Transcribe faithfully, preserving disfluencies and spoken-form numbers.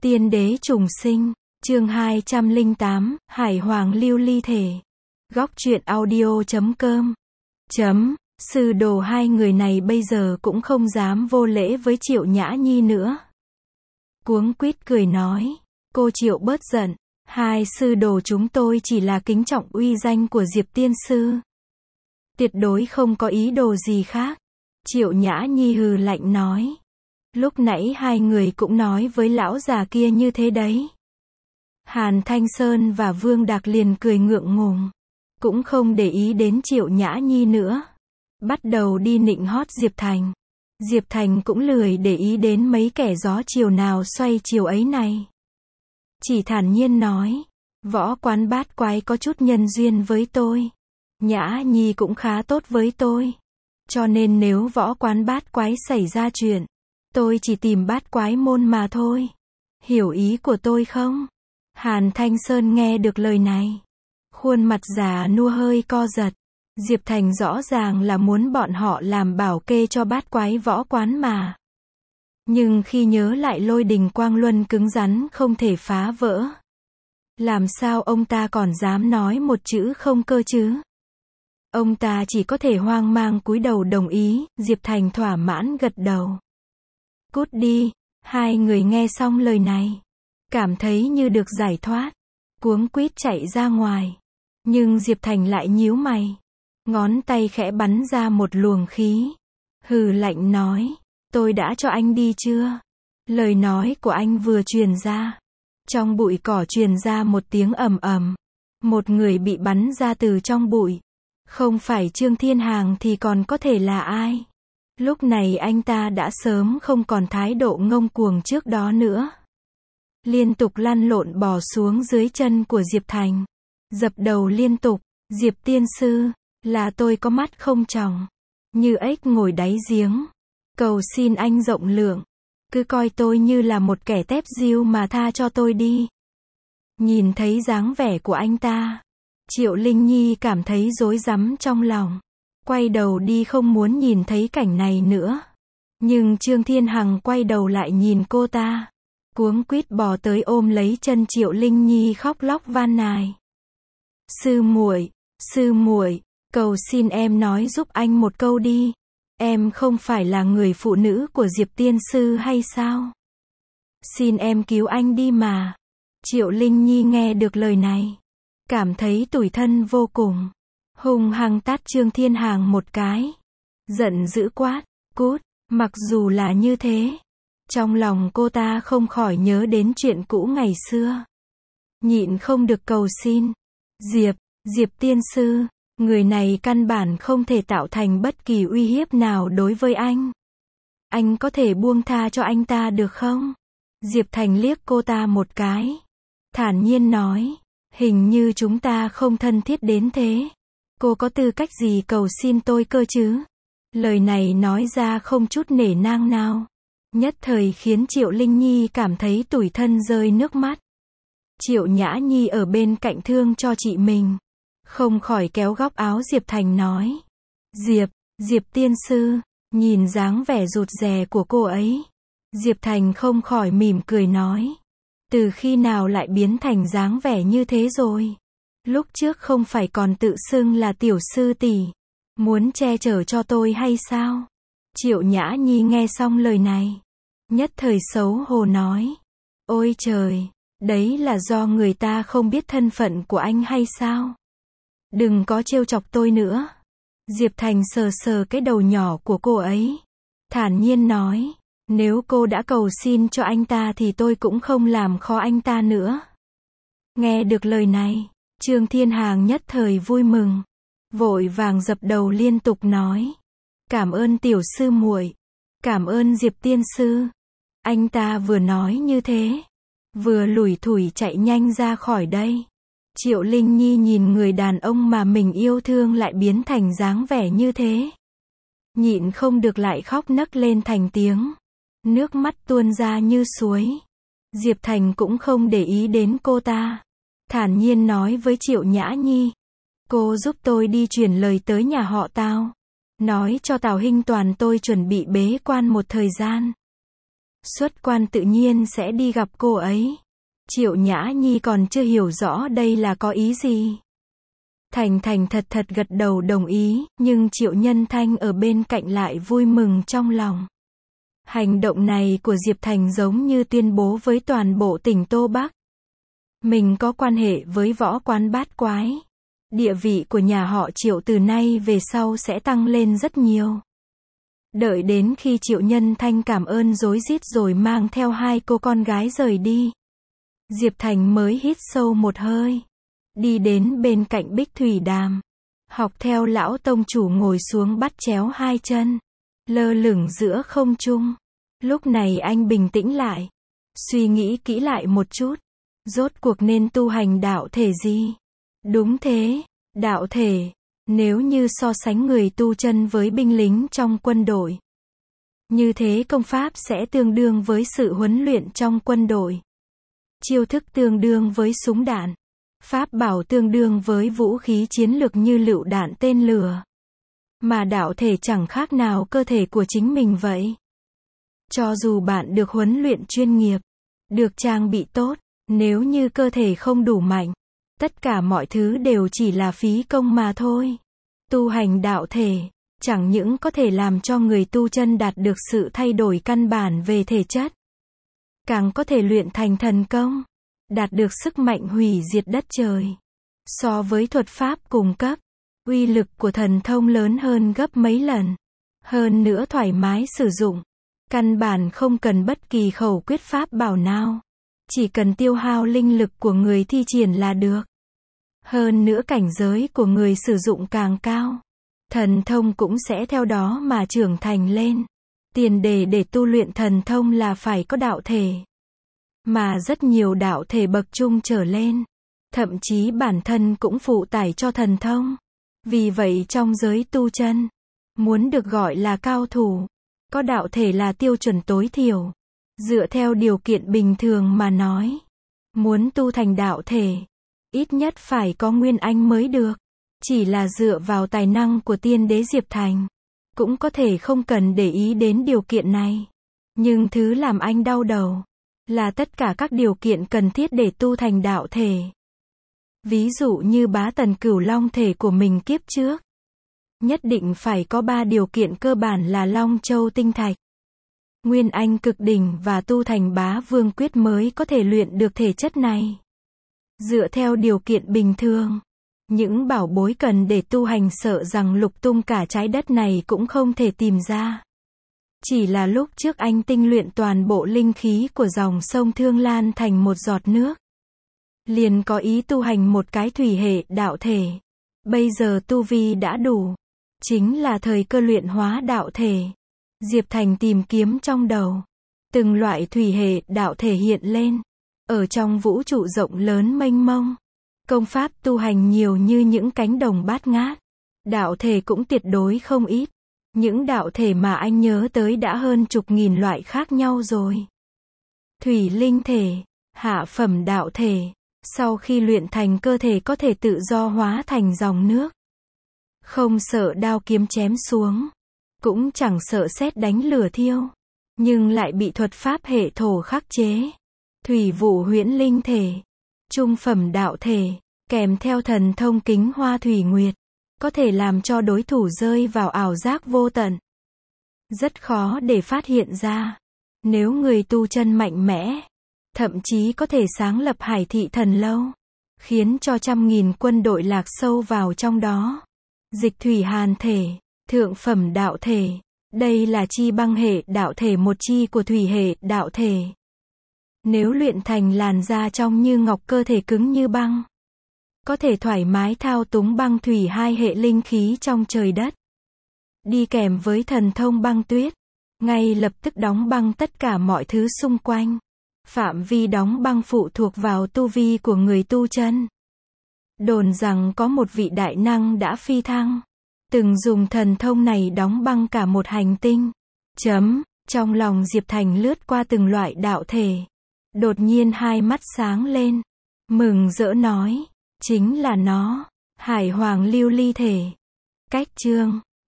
Tiên đế trùng sinh, chương hai trăm lẻ tám, Hải Hoàng lưu ly thể. Góc truyện audio chấm com. Chấm, sư đồ hai người này bây giờ cũng không dám vô lễ với Triệu Nhã Nhi nữa. Cuống quýt cười nói, cô Triệu bớt giận, hai sư đồ chúng tôi chỉ là kính trọng uy danh của Diệp tiên sư. Tuyệt đối không có ý đồ gì khác. Triệu Nhã Nhi hừ lạnh nói. Lúc nãy hai người cũng nói với lão già kia như thế đấy. Hàn Thanh Sơn và Vương Đạc liền cười ngượng ngùng. Cũng không để ý đến Triệu Nhã Nhi nữa. Bắt đầu đi nịnh hót Diệp Thành. Diệp Thành cũng lười để ý đến mấy kẻ gió chiều nào xoay chiều ấy này. Chỉ thản nhiên nói. Võ Quán Bát Quái có chút nhân duyên với tôi. Nhã Nhi cũng khá tốt với tôi. Cho nên nếu Võ Quán Bát Quái xảy ra chuyện, tôi chỉ tìm Bát Quái môn mà thôi. Hiểu ý của tôi không? Hàn Thanh Sơn nghe được lời này. Khuôn mặt già nua hơi co giật. Diệp Thành rõ ràng là muốn bọn họ làm bảo kê cho Bát Quái Võ Quán mà. Nhưng khi nhớ lại Lôi Đình Quang Luân cứng rắn không thể phá vỡ. Làm sao ông ta còn dám nói một chữ không cơ chứ? Ông ta chỉ có thể hoang mang cúi đầu đồng ý. Diệp Thành thỏa mãn gật đầu. Cút đi. Hai người nghe xong lời này, cảm thấy như được giải thoát, cuống quýt chạy ra ngoài. Nhưng Diệp Thành lại nhíu mày, ngón tay khẽ bắn ra một luồng khí, hừ lạnh nói, tôi đã cho anh đi chưa? Lời nói của anh vừa truyền ra, trong bụi cỏ truyền ra một tiếng ầm ầm, một người bị bắn ra từ trong bụi. Không phải Trương Thiên Hàng thì còn có thể là ai? Lúc này anh ta đã sớm không còn thái độ ngông cuồng trước đó nữa. Liên tục lăn lộn bò xuống dưới chân của Diệp Thành. Dập đầu liên tục, Diệp tiên sư, là tôi có mắt không tròng. Như ếch ngồi đáy giếng. Cầu xin anh rộng lượng. Cứ coi tôi như là một kẻ tép diêu mà tha cho tôi đi. Nhìn thấy dáng vẻ của anh ta, Triệu Linh Nhi cảm thấy rối rắm trong lòng. Quay đầu đi không muốn nhìn thấy cảnh này nữa. Nhưng Trương Thiên Hằng quay đầu lại nhìn cô ta. Cuống quýt bò tới ôm lấy chân Triệu Linh Nhi khóc lóc van nài. Sư muội, sư muội, cầu xin em nói giúp anh một câu đi. Em không phải là người phụ nữ của Diệp tiên sư hay sao? Xin em cứu anh đi mà. Triệu Linh Nhi nghe được lời này, cảm thấy tủi thân vô cùng. Hung hăng tát Trương Thiên Hàng một cái. Giận dữ quát, cút. Mặc dù là như thế, trong lòng cô ta không khỏi nhớ đến chuyện cũ ngày xưa. Nhịn không được cầu xin. Diệp, Diệp tiên sư, người này căn bản không thể tạo thành bất kỳ uy hiếp nào đối với anh. Anh có thể buông tha cho anh ta được không? Diệp Thành liếc cô ta một cái. Thản nhiên nói, hình như chúng ta không thân thiết đến thế. Cô có tư cách gì cầu xin tôi cơ chứ? Lời này nói ra không chút nể nang nào. Nhất thời khiến Triệu Linh Nhi cảm thấy tủi thân rơi nước mắt. Triệu Nhã Nhi ở bên cạnh thương cho chị mình, không khỏi kéo góc áo Diệp Thành nói. Diệp, Diệp tiên sư, nhìn dáng vẻ rụt rè của cô ấy. Diệp Thành không khỏi mỉm cười nói. Từ khi nào lại biến thành dáng vẻ như thế rồi? Lúc trước không phải còn tự xưng là tiểu sư tỷ, muốn che chở cho tôi hay sao? Triệu Nhã Nhi nghe xong lời này, nhất thời xấu hổ nói. Ôi trời, đấy là do người ta không biết thân phận của anh hay sao? Đừng có trêu chọc tôi nữa. Diệp Thành sờ sờ cái đầu nhỏ của cô ấy, thản nhiên nói. Nếu cô đã cầu xin cho anh ta thì tôi cũng không làm khó anh ta nữa. Nghe được lời này, Trương Thiên Hàng nhất thời vui mừng, vội vàng dập đầu liên tục nói. Cảm ơn tiểu sư muội, cảm ơn Diệp tiên sư. Anh ta vừa nói như thế, vừa lủi thủi chạy nhanh ra khỏi đây. Triệu Linh Nhi nhìn người đàn ông mà mình yêu thương lại biến thành dáng vẻ như thế, nhịn không được lại khóc nấc lên thành tiếng. Nước mắt tuôn ra như suối. Diệp Thành cũng không để ý đến cô ta, thản nhiên nói với Triệu Nhã Nhi. Cô giúp tôi đi truyền lời tới nhà họ Tào. Nói cho Tào Hinh Toàn tôi chuẩn bị bế quan một thời gian. Xuất quan tự nhiên sẽ đi gặp cô ấy. Triệu Nhã Nhi còn chưa hiểu rõ đây là có ý gì. Thành thành thật thật gật đầu đồng ý, nhưng Triệu Nhân Thanh ở bên cạnh lại vui mừng trong lòng. Hành động này của Diệp Thành giống như tuyên bố với toàn bộ tỉnh Tô Bắc. Mình có quan hệ với võ quán bát quái. Địa vị của nhà họ Triệu từ nay về sau sẽ tăng lên rất nhiều. Đợi đến khi Triệu Nhân Thanh cảm ơn rối rít rồi mang theo hai cô con gái rời đi. Diệp Thành mới hít sâu một hơi. Đi đến bên cạnh Bích Thủy Đàm. Học theo lão tông chủ ngồi xuống bắt chéo hai chân. Lơ lửng giữa không trung. Lúc này anh bình tĩnh lại. Suy nghĩ kỹ lại một chút. Rốt cuộc nên tu hành đạo thể gì? Đúng thế, đạo thể. Nếu như so sánh người tu chân với binh lính trong quân đội. Như thế công pháp sẽ tương đương với sự huấn luyện trong quân đội. Chiêu thức tương đương với súng đạn. Pháp bảo tương đương với vũ khí chiến lược như lựu đạn tên lửa. Mà đạo thể chẳng khác nào cơ thể của chính mình vậy. Cho dù bạn được huấn luyện chuyên nghiệp, được trang bị tốt, nếu như cơ thể không đủ mạnh, tất cả mọi thứ đều chỉ là phí công mà thôi. Tu hành đạo thể, chẳng những có thể làm cho người tu chân đạt được sự thay đổi căn bản về thể chất, càng có thể luyện thành thần công, đạt được sức mạnh hủy diệt đất trời. So với thuật pháp cùng cấp, uy lực của thần thông lớn hơn gấp mấy lần. Hơn nữa thoải mái sử dụng. Căn bản không cần bất kỳ khẩu quyết pháp bảo nào. Chỉ cần tiêu hao linh lực của người thi triển là được. Hơn nữa cảnh giới của người sử dụng càng cao, thần thông cũng sẽ theo đó mà trưởng thành lên. Tiền đề để tu luyện thần thông là phải có đạo thể. Mà rất nhiều đạo thể bậc trung trở lên. Thậm chí bản thân cũng phụ tải cho thần thông. Vì vậy trong giới tu chân, muốn được gọi là cao thủ, có đạo thể là tiêu chuẩn tối thiểu. Dựa theo điều kiện bình thường mà nói, muốn tu thành đạo thể, ít nhất phải có nguyên anh mới được. Chỉ là dựa vào tài năng của tiên đế Diệp Thành, cũng có thể không cần để ý đến điều kiện này. Nhưng thứ làm anh đau đầu, là tất cả các điều kiện cần thiết để tu thành đạo thể. Ví dụ như bá tần cửu long thể của mình kiếp trước. Nhất định phải có ba điều kiện cơ bản là Long Châu Tinh Thạch, Nguyên Anh cực đỉnh và tu thành bá vương quyết mới có thể luyện được thể chất này. Dựa theo điều kiện bình thường, những bảo bối cần để tu hành sợ rằng lục tung cả trái đất này cũng không thể tìm ra. Chỉ là lúc trước anh tinh luyện toàn bộ linh khí của dòng sông Thương Lan thành một giọt nước, liền có ý tu hành một cái thủy hệ đạo thể. Bây giờ tu vi đã đủ, chính là thời cơ luyện hóa đạo thể. Diệp Thành tìm kiếm trong đầu, từng loại thủy hệ đạo thể hiện lên. Ở trong vũ trụ rộng lớn mênh mông, công pháp tu hành nhiều như những cánh đồng bát ngát. Đạo thể cũng tuyệt đối không ít. Những đạo thể mà anh nhớ tới đã hơn chục nghìn loại khác nhau rồi. Thủy linh thể, hạ phẩm đạo thể, sau khi luyện thành cơ thể có thể tự do hóa thành dòng nước. Không sợ đao kiếm chém xuống, cũng chẳng sợ sét đánh lửa thiêu, nhưng lại bị thuật pháp hệ thổ khắc chế. Thủy vụ huyễn linh thể, trung phẩm đạo thể, kèm theo thần thông kính hoa thủy nguyệt, có thể làm cho đối thủ rơi vào ảo giác vô tận. Rất khó để phát hiện ra. Nếu người tu chân mạnh mẽ, thậm chí có thể sáng lập Hải Thị Thần Lâu, khiến cho trăm nghìn quân đội lạc sâu vào trong đó. Dịch thủy hàn thể, thượng phẩm đạo thể, đây là chi băng hệ đạo thể, một chi của thủy hệ đạo thể. Nếu luyện thành làn da trong như ngọc, cơ thể cứng như băng, có thể thoải mái thao túng băng thủy hai hệ linh khí trong trời đất. Đi kèm với thần thông băng tuyết, ngay lập tức đóng băng tất cả mọi thứ xung quanh. Phạm vi đóng băng phụ thuộc vào tu vi của người tu chân. Đồn rằng có một vị đại năng đã phi thăng, từng dùng thần thông này đóng băng cả một hành tinh. Chấm, trong lòng Diệp Thành lướt qua từng loại đạo thể. Đột nhiên hai mắt sáng lên, mừng rỡ nói, chính là nó, Hải Hoàng lưu ly thể. Cách chương